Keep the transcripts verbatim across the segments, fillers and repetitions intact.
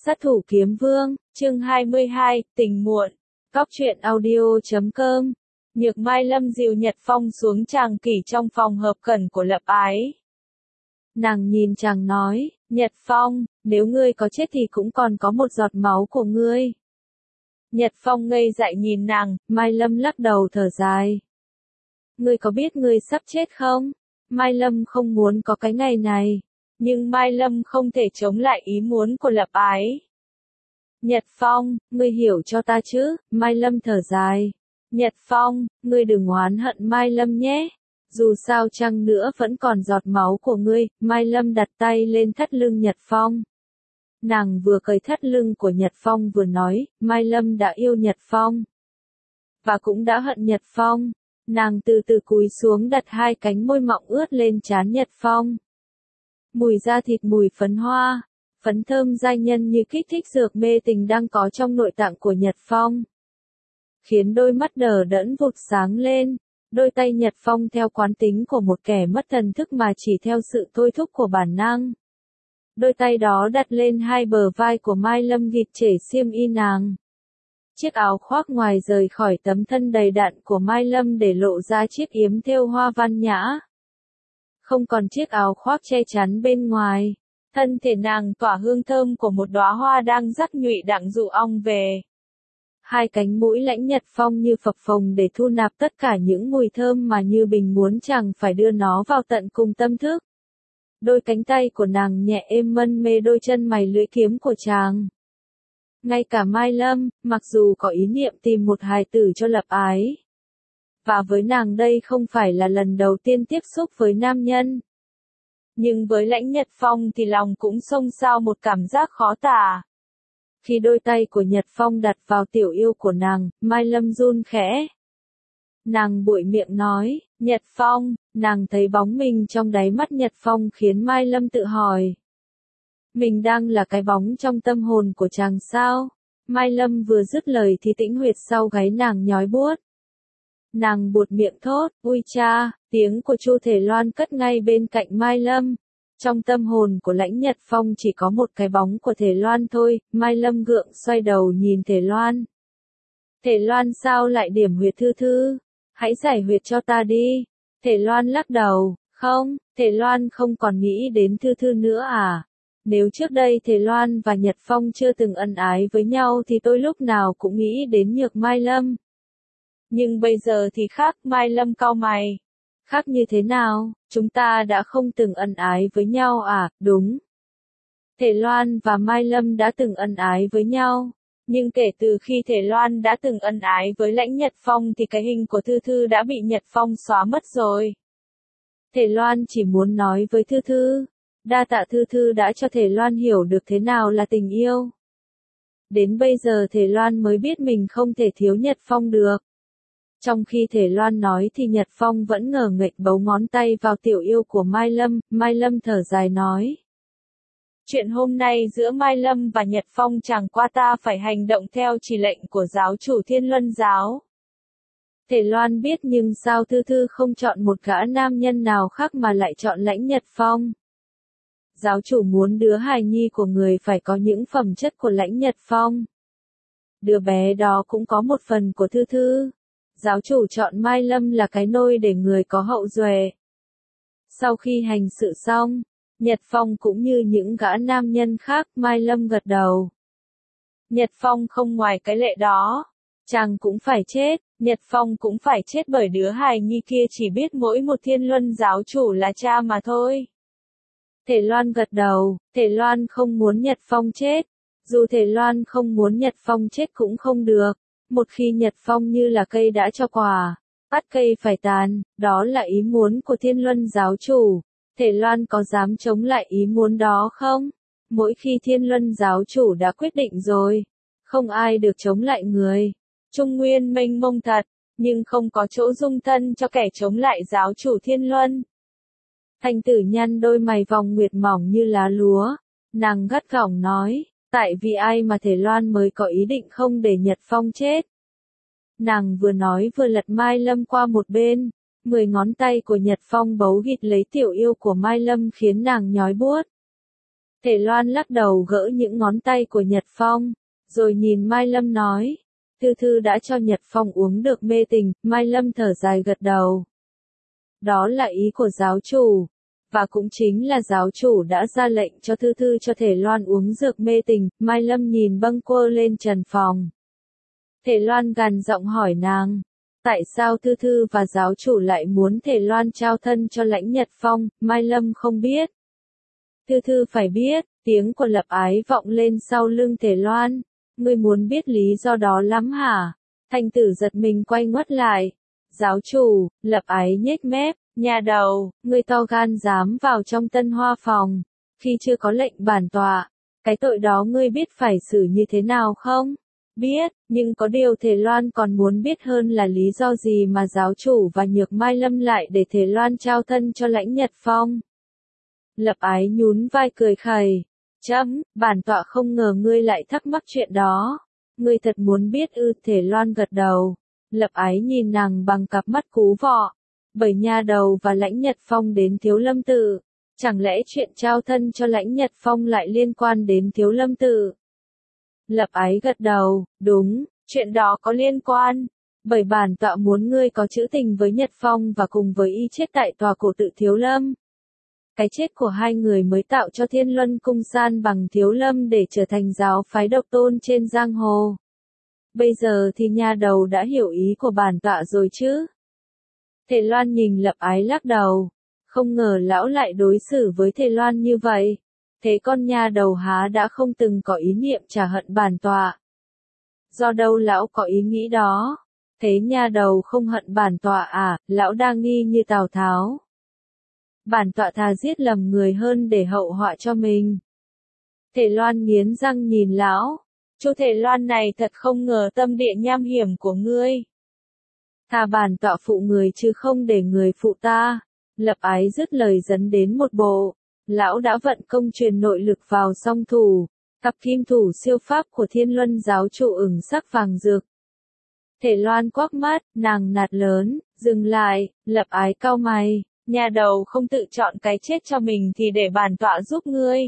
Sát thủ kiếm vương, chương hai mươi hai, tình muộn. Cóc truyện audio chấm com. Nhược Mai Lâm dìu Nhật Phong xuống tràng kỷ trong phòng hợp cẩn của Lập Ái. Nàng nhìn chàng nói, Nhật Phong, nếu ngươi có chết thì cũng còn có một giọt máu của ngươi. Nhật Phong ngây dại nhìn nàng, Mai Lâm lắc đầu thở dài. Ngươi có biết ngươi sắp chết không? Mai Lâm không muốn có cái ngày này. Nhưng Mai Lâm không thể chống lại ý muốn của Lập Ái. Nhật Phong, ngươi hiểu cho ta chứ? Mai Lâm thở dài. Nhật Phong, ngươi đừng oán hận Mai Lâm nhé. Dù sao chăng nữa vẫn còn giọt máu của ngươi. Mai Lâm đặt tay lên thắt lưng Nhật Phong. Nàng vừa cởi thắt lưng của Nhật Phong vừa nói, Mai Lâm đã yêu Nhật Phong. Và cũng đã hận Nhật Phong. Nàng từ từ cúi xuống đặt hai cánh môi mọng ướt lên trán Nhật Phong. Mùi da thịt mùi phấn hoa, phấn thơm giai nhân như kích thích dược mê tình đang có trong nội tạng của Nhật Phong. Khiến đôi mắt đờ đẫn vụt sáng lên, đôi tay Nhật Phong theo quán tính của một kẻ mất thần thức mà chỉ theo sự thôi thúc của bản năng. Đôi tay đó đặt lên hai bờ vai của Mai Lâm ghịt trễ xiêm y nàng. Chiếc áo khoác ngoài rời khỏi tấm thân đầy đặn của Mai Lâm để lộ ra chiếc yếm thêu hoa văn nhã. Không còn chiếc áo khoác che chắn bên ngoài, thân thể nàng tỏa hương thơm của một đóa hoa đang rắc nhụy đặng dụ ong về. Hai cánh mũi lãnh Nhật Phong như phập phồng để thu nạp tất cả những mùi thơm mà Như Bình muốn chàng phải đưa nó vào tận cùng tâm thức. Đôi cánh tay của nàng nhẹ êm mân mê đôi chân mày lưỡi kiếm của chàng. Ngay cả Mai Lâm, mặc dù có ý niệm tìm một hài tử cho Lập Ái. Và với nàng đây không phải là lần đầu tiên tiếp xúc với nam nhân. Nhưng với lãnh Nhật Phong thì lòng cũng xông xao một cảm giác khó tả. Khi đôi tay của Nhật Phong đặt vào tiểu yêu của nàng, Mai Lâm run khẽ. Nàng bụi miệng nói, Nhật Phong, nàng thấy bóng mình trong đáy mắt Nhật Phong khiến Mai Lâm tự hỏi. Mình đang là cái bóng trong tâm hồn của chàng sao? Mai Lâm vừa dứt lời thì tĩnh huyệt sau gáy nàng nhói buốt. Nàng buột miệng thốt, ui cha, tiếng của Chu Thể Loan cất ngay bên cạnh Mai Lâm. Trong tâm hồn của lãnh Nhật Phong chỉ có một cái bóng của Thể Loan thôi, Mai Lâm gượng xoay đầu nhìn Thể Loan. Thể Loan sao lại điểm huyệt Thư Thư? Hãy giải huyệt cho ta đi. Thể Loan lắc đầu, không, Thể Loan không còn nghĩ đến Thư Thư nữa à? Nếu trước đây Thể Loan và Nhật Phong chưa từng ân ái với nhau thì tôi lúc nào cũng nghĩ đến Nhược Mai Lâm. Nhưng bây giờ thì khác, Mai Lâm cau mày. Khác như thế nào, chúng ta đã không từng ân ái với nhau à, đúng. Thể Loan và Mai Lâm đã từng ân ái với nhau. Nhưng kể từ khi Thể Loan đã từng ân ái với lãnh Nhật Phong thì cái hình của Thư Thư đã bị Nhật Phong xóa mất rồi. Thể Loan chỉ muốn nói với Thư Thư. Đa tạ Thư Thư đã cho Thể Loan hiểu được thế nào là tình yêu. Đến bây giờ Thể Loan mới biết mình không thể thiếu Nhật Phong được. Trong khi Thể Loan nói thì Nhật Phong vẫn ngờ nghệch bấu ngón tay vào tiểu yêu của Mai Lâm, Mai Lâm thở dài nói. Chuyện hôm nay giữa Mai Lâm và Nhật Phong chẳng qua ta phải hành động theo chỉ lệnh của giáo chủ Thiên Luân Giáo. Thể Loan biết nhưng sao Thư Thư không chọn một gã nam nhân nào khác mà lại chọn lãnh Nhật Phong. Giáo chủ muốn đứa hài nhi của người phải có những phẩm chất của lãnh Nhật Phong. Đứa bé đó cũng có một phần của Thư Thư. Giáo chủ chọn Mai Lâm là cái nôi để người có hậu duệ. Sau khi hành sự xong, Nhật Phong cũng như những gã nam nhân khác, Mai Lâm gật đầu. Nhật Phong không ngoài cái lệ đó. Chàng cũng phải chết, Nhật Phong cũng phải chết bởi đứa hài nhi kia chỉ biết mỗi một Thiên Luân giáo chủ là cha mà thôi. Thể Loan gật đầu, Thể Loan không muốn Nhật Phong chết. Dù Thể Loan không muốn Nhật Phong chết cũng không được. Một khi Nhật Phong như là cây đã cho quả, bắt cây phải tàn, đó là ý muốn của Thiên Luân giáo chủ. Thể Loan có dám chống lại ý muốn đó không? Mỗi khi Thiên Luân giáo chủ đã quyết định rồi, không ai được chống lại người. Trung Nguyên mênh mông thật, nhưng không có chỗ dung thân cho kẻ chống lại giáo chủ Thiên Luân. Thanh Tử nhăn đôi mày vòng nguyệt mỏng như lá lúa, nàng gắt gỏng nói. Tại vì ai mà Thể Loan mới có ý định không để Nhật Phong chết. Nàng vừa nói vừa lật Mai Lâm qua một bên, mười ngón tay của Nhật Phong bấu ghịt lấy tiểu yêu của Mai Lâm khiến nàng nhói buốt. Thể Loan lắc đầu gỡ những ngón tay của Nhật Phong, rồi nhìn Mai Lâm nói, Thư Thư đã cho Nhật Phong uống được mê tình, Mai Lâm thở dài gật đầu. Đó là ý của giáo chủ, và cũng chính là giáo chủ đã ra lệnh cho Thư Thư cho Thể Loan uống dược mê tình, Mai Lâm nhìn bâng quơ lên trần phòng. Thể Loan gằn giọng hỏi nàng, tại sao Thư Thư và giáo chủ lại muốn Thể Loan trao thân cho Lãnh Nhật Phong, Mai Lâm không biết. Thư Thư phải biết, tiếng của Lập Ái vọng lên sau lưng Thể Loan, ngươi muốn biết lý do đó lắm hả? Thanh tử giật mình quay ngoắt lại. Giáo chủ, Lập Ái nhếch mép, nhà đầu, ngươi to gan dám vào trong Tân Hoa phòng, khi chưa có lệnh bản tọa, cái tội đó ngươi biết phải xử như thế nào không? Biết, nhưng có điều Thể Loan còn muốn biết hơn là lý do gì mà giáo chủ và Nhược Mai Lâm lại để Thể Loan trao thân cho Lãnh Nhật Phong. Lập Ái nhún vai cười khẩy, chấm, bản tọa không ngờ ngươi lại thắc mắc chuyện đó. Ngươi thật muốn biết ư? Thể Loan gật đầu. Lập Ái nhìn nàng bằng cặp mắt cú vọ. Bảy nha đầu và Lãnh Nhật Phong đến Thiếu Lâm Tự. Chẳng lẽ chuyện trao thân cho Lãnh Nhật Phong lại liên quan đến Thiếu Lâm Tự? Lập Ái gật đầu, đúng, chuyện đó có liên quan. Bởi bản tọa muốn ngươi có trữ tình với Nhật Phong và cùng với y chết tại tòa cổ tự Thiếu Lâm. Cái chết của hai người mới tạo cho Thiên Luân Cung san bằng Thiếu Lâm để trở thành giáo phái độc tôn trên giang hồ. Bây giờ thì nha đầu đã hiểu ý của bản tọa rồi chứ? Thể Loan nhìn Lập Ái lắc đầu. Không ngờ lão lại đối xử với Thể Loan như vậy. Thế con nha đầu há đã không từng có ý niệm trả hận bản tọa. Do đâu lão có ý nghĩ đó? Thế nha đầu không hận bản tọa à? Lão đang nghi như Tào Tháo. Bản tọa thà giết lầm người hơn để hậu họa cho mình. Thể Loan nghiến răng nhìn lão. Chu Thể Loan này thật không ngờ tâm địa nham hiểm của ngươi. Thà bản tọa phụ người chứ không để người phụ ta. Lập Ái dứt lời dẫn đến một bộ. Lão đã vận công truyền nội lực vào song thủ. Cặp kim thủ siêu pháp của Thiên Luân giáo chủ ửng sắc vàng rực. Thể Loan quắc mắt, nàng nạt lớn, dừng lại, Lập Ái cau mày. Nhà đầu không tự chọn cái chết cho mình thì để bản tọa giúp ngươi.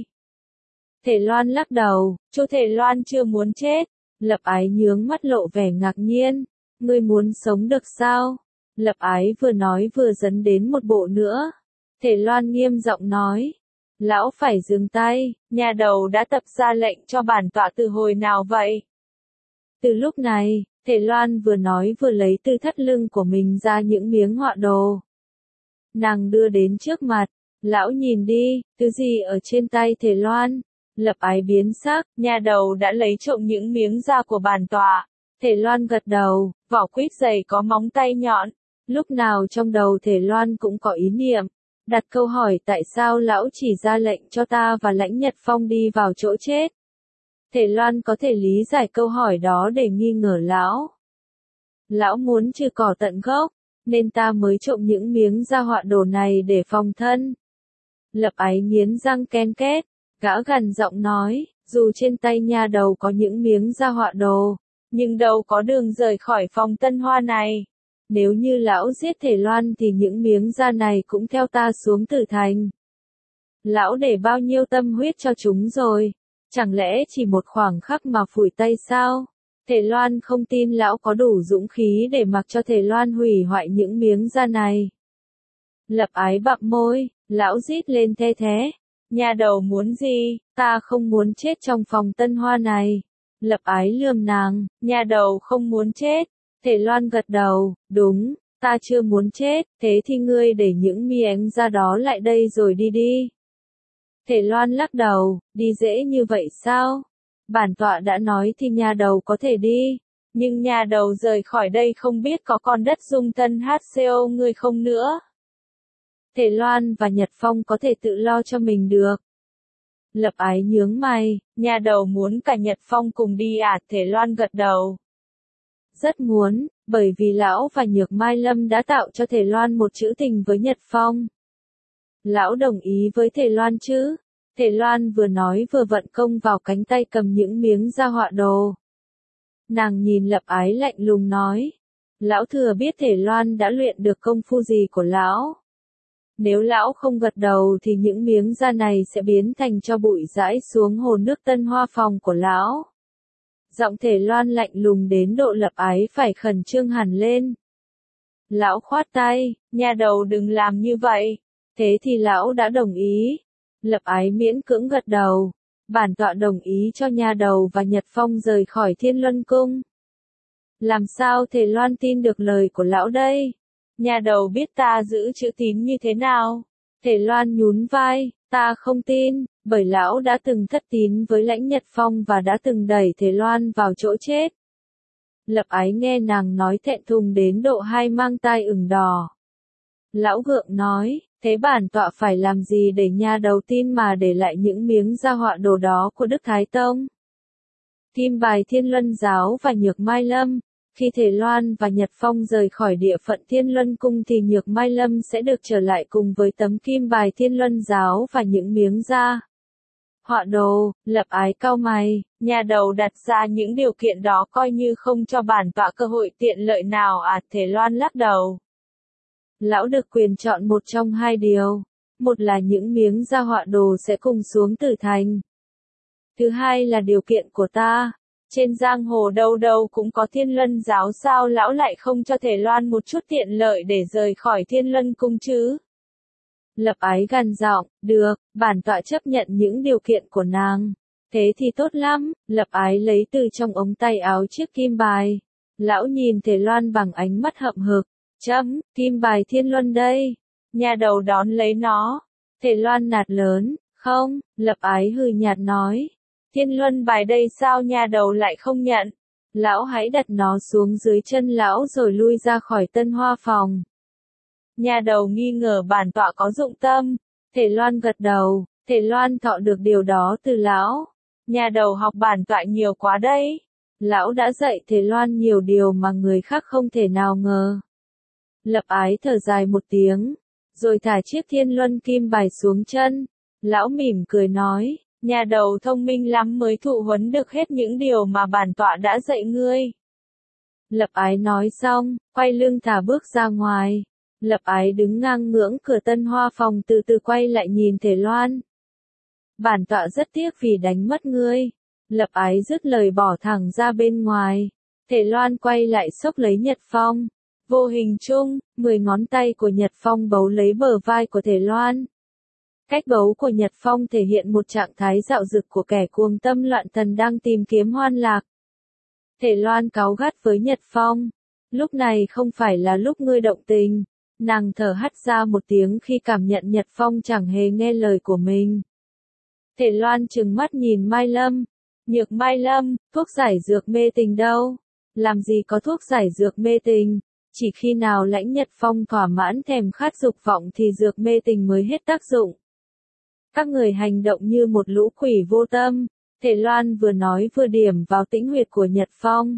Thể Loan lắc đầu, Chu Thể Loan chưa muốn chết. Lập Ái nhướng mắt lộ vẻ ngạc nhiên. Ngươi muốn sống được sao? Lập Ái vừa nói vừa dẫn đến một bộ nữa. Thể Loan nghiêm giọng nói. Lão phải dừng tay, nhà đầu đã tập ra lệnh cho bản tọa từ hồi nào vậy? Từ lúc này, Thể Loan vừa nói vừa lấy từ thắt lưng của mình ra những miếng họa đồ. Nàng đưa đến trước mặt, lão nhìn đi, thứ gì ở trên tay Thể Loan? Lập Ái biến sắc, nhà đầu đã lấy trộm những miếng da của bản tọa. Thể Loan gật đầu, vỏ quýt dày có móng tay nhọn. Lúc nào trong đầu Thể Loan cũng có ý niệm, đặt câu hỏi tại sao lão chỉ ra lệnh cho ta và Lãnh Nhật Phong đi vào chỗ chết. Thể Loan có thể lý giải câu hỏi đó để nghi ngờ lão. Lão muốn trừ cỏ tận gốc, nên ta mới trộm những miếng da họa đồ này để phòng thân. Lập Ái nghiến răng ken két, gã gằn giọng nói, dù trên tay nha đầu có những miếng da họa đồ, nhưng đâu có đường rời khỏi phòng Tân Hoa này. Nếu như lão giết Thể Loan thì những miếng da này cũng theo ta xuống Tử Thành. Lão để bao nhiêu tâm huyết cho chúng rồi, chẳng lẽ chỉ một khoảng khắc mà phủi tay sao? Thể Loan không tin lão có đủ dũng khí để mặc cho Thể Loan hủy hoại những miếng da này. Lập Ái bặm môi, lão rít lên the thế. Nhà đầu muốn gì? Ta không muốn chết trong phòng Tân Hoa này. Lập Ái lườm nàng, nhà đầu không muốn chết. Thể Loan gật đầu, đúng, ta chưa muốn chết, thế thì ngươi để những miếng da đó lại đây rồi đi đi. Thể Loan lắc đầu, đi dễ như vậy sao? Bản tọa đã nói thì nhà đầu có thể đi, nhưng nhà đầu rời khỏi đây không biết có còn đất dung thân hát co ngươi không nữa. Thể Loan và Nhật Phong có thể tự lo cho mình được. Lập Ái nhướng mày, nhà đầu muốn cả Nhật Phong cùng đi à? Thể Loan gật đầu. Rất muốn, bởi vì lão và Nhược Mai Lâm đã tạo cho Thể Loan một trữ tình với Nhật Phong. Lão đồng ý với Thể Loan chứ? Thể Loan vừa nói vừa vận công vào cánh tay cầm những miếng da họa đồ. Nàng nhìn Lập Ái lạnh lùng nói. Lão thừa biết Thể Loan đã luyện được công phu gì của lão. Nếu lão không gật đầu thì những miếng da này sẽ biến thành tro bụi rải xuống hồ nước Tân Hoa Phòng của lão. Giọng Thể Loan lạnh lùng đến độ Lập Ái phải khẩn trương hẳn lên. Lão khoát tay, nha đầu đừng làm như vậy. Thế thì lão đã đồng ý. Lập Ái miễn cưỡng gật đầu. Bản tọa đồng ý cho nha đầu và Nhật Phong rời khỏi Thiên Luân Cung. Làm sao Thể Loan tin được lời của lão đây? Nha đầu biết ta giữ chữ tín như thế nào? Thể Loan nhún vai, ta không tin, bởi lão đã từng thất tín với Lãnh Nhật Phong và đã từng đẩy Thể Loan vào chỗ chết. Lập Ái nghe nàng nói thẹn thùng đến độ hai mang tai ửng đỏ. Lão gượng nói, thế bản tọa phải làm gì để nha đầu tin mà để lại những miếng gia họa đồ đó của Đức Thái Tông? Kim bài Thiên Luân Giáo và Nhược Mai Lâm. Khi Thể Loan và Nhật Phong rời khỏi địa phận Thiên Luân Cung thì Nhược Mai Lâm sẽ được trở lại cùng với tấm kim bài Thiên Luân Giáo và những miếng da họa đồ. Lập Ái cau mày, nhà đầu đặt ra những điều kiện đó coi như không cho bản tọa cơ hội tiện lợi nào à? Thể Loan lắc đầu. Lão được quyền chọn một trong hai điều. Một là những miếng da họa đồ sẽ cùng xuống Tử Thành. Thứ hai là điều kiện của ta. Trên giang hồ đâu đâu cũng có Thiên Luân Giáo, sao lão lại không cho Thể Loan một chút tiện lợi để rời khỏi Thiên Luân Cung chứ? Lập Ái gằn giọng, được, bản tọa chấp nhận những điều kiện của nàng. Thế thì tốt lắm. Lập Ái lấy từ trong ống tay áo chiếc kim bài. Lão nhìn Thể Loan bằng ánh mắt hậm hực. Chấm, kim bài Thiên Luân đây. Nhà đầu đón lấy nó. Thể Loan nạt lớn, không. Lập Ái hừ nhạt nói. Thiên Luân bài đây sao nhà đầu lại không nhận? Lão hãy đặt nó xuống dưới chân lão rồi lui ra khỏi Tân Hoa Phòng. Nhà đầu nghi ngờ bản tọa có dụng tâm. Thể Loan gật đầu. Thể Loan thọ được điều đó từ lão. Nhà đầu học bản tọa nhiều quá đấy. Lão đã dạy Thể Loan nhiều điều mà người khác không thể nào ngờ. Lập Ái thở dài một tiếng, rồi thả chiếc Thiên Luân kim bài xuống chân. Lão mỉm cười nói, nhà đầu thông minh lắm mới thụ huấn được hết những điều mà bản tọa đã dạy ngươi. Lập Ái nói xong, quay lưng thả bước ra ngoài. Lập Ái đứng ngang ngưỡng cửa Tân Hoa Phòng từ từ quay lại nhìn Thể Loan. Bản tọa rất tiếc vì đánh mất ngươi. Lập Ái dứt lời bỏ thẳng ra bên ngoài. Thể Loan quay lại xốc lấy Nhật Phong. Vô hình chung, mười ngón tay của Nhật Phong bấu lấy bờ vai của Thể Loan. Cách bấu của Nhật Phong thể hiện một trạng thái dạo dực của kẻ cuồng tâm loạn thần đang tìm kiếm hoan lạc. Thể Loan cáu gắt với Nhật Phong. Lúc này không phải là lúc ngươi động tình. Nàng thở hắt ra một tiếng khi cảm nhận Nhật Phong chẳng hề nghe lời của mình. Thể Loan trừng mắt nhìn Mai Lâm. Nhược Mai Lâm, thuốc giải dược mê tình đâu? Làm gì có thuốc giải dược mê tình? Chỉ khi nào Lãnh Nhật Phong thỏa mãn thèm khát dục vọng thì dược mê tình mới hết tác dụng. Các người hành động như một lũ quỷ vô tâm. Thể Loan vừa nói vừa điểm vào tĩnh huyệt của Nhật Phong.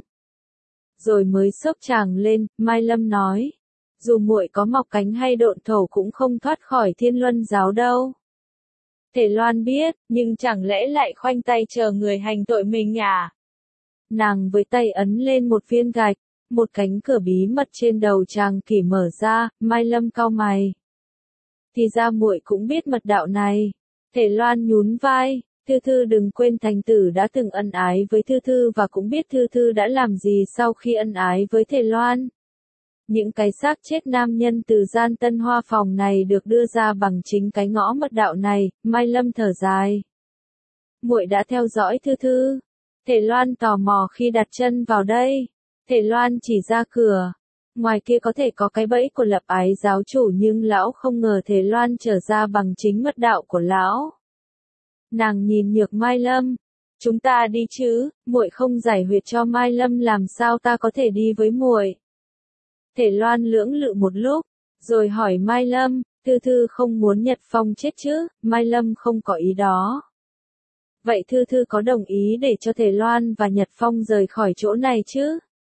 Rồi mới xốc chàng lên, Mai Lâm nói. Dù muội có mọc cánh hay độn thổ cũng không thoát khỏi Thiên Luân Giáo đâu. Thể Loan biết, nhưng chẳng lẽ lại khoanh tay chờ người hành tội mình à? Nàng với tay ấn lên một viên gạch. Một cánh cửa bí mật trên đầu chàng kỷ mở ra. Mai Lâm cau mày. Thì ra muội cũng biết mật đạo này. Thể Loan nhún vai. Thư Thư đừng quên thành tử đã từng ân ái với Thư Thư và cũng biết Thư Thư đã làm gì sau khi ân ái với Thể Loan. Những cái xác chết nam nhân từ gian Tân Hoa Phòng này được đưa ra bằng chính cái ngõ mật đạo này. Mai Lâm thở dài. Muội đã theo dõi Thư Thư. Thể Loan tò mò khi đặt chân vào đây. Thể Loan chỉ ra cửa. Ngoài kia có thể có cái bẫy của Lập Ái giáo chủ nhưng lão không ngờ Thể Loan trở ra bằng chính mật đạo của lão. Nàng nhìn Nhược Mai Lâm. Chúng ta đi chứ, muội không giải huyệt cho Mai Lâm làm sao ta có thể đi với muội? Thể Loan lưỡng lự một lúc, rồi hỏi Mai Lâm, Thư Thư không muốn Nhật Phong chết chứ? Mai Lâm không có ý đó. Vậy Thư Thư có đồng ý để cho Thể Loan và Nhật Phong rời khỏi chỗ này chứ?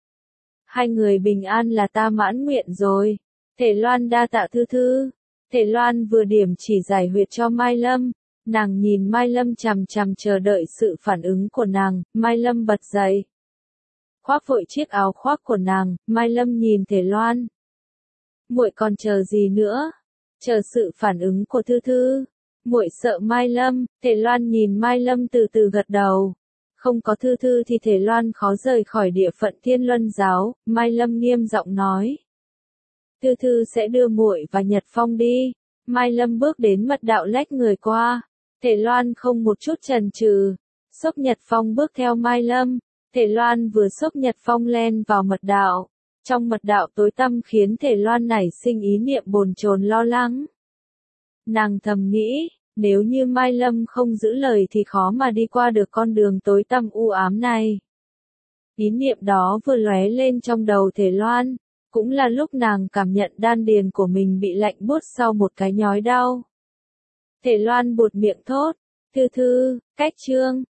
Hai người bình an là ta mãn nguyện rồi. Thể Loan đa tạ Thư Thư. Thể Loan vừa điểm chỉ giải huyệt cho Mai Lâm. Nàng nhìn Mai Lâm chằm chằm chờ đợi sự phản ứng của nàng. Mai Lâm bật dậy. Khoác vội chiếc áo khoác của nàng. Mai Lâm nhìn Thể Loan. Muội còn chờ gì nữa? chờ sự phản ứng của Thư Thư. Muội sợ Mai Lâm, Thể Loan nhìn Mai Lâm từ từ gật đầu. Không có Thư Thư thì Thể Loan khó rời khỏi địa phận Thiên Luân giáo, Mai Lâm nghiêm giọng nói. Thư Thư sẽ đưa muội và Nhật Phong đi. Mai Lâm bước đến mật đạo lách người qua. Thể Loan không một chút chần chừ, xốc Nhật Phong bước theo Mai Lâm. Thể Loan vừa xốc Nhật Phong len vào mật đạo. Trong mật đạo tối tăm khiến Thể Loan nảy sinh ý niệm bồn chồn lo lắng. Nàng thầm nghĩ, nếu như Mai Lâm không giữ lời thì khó mà đi qua được con đường tối tăm u ám này. Ý niệm đó vừa lóe lên trong đầu Thể Loan, cũng là lúc nàng cảm nhận đan điền của mình bị lạnh buốt sau một cái nhói đau. Thể Loan buột miệng thốt, Thư Thư, cách chương,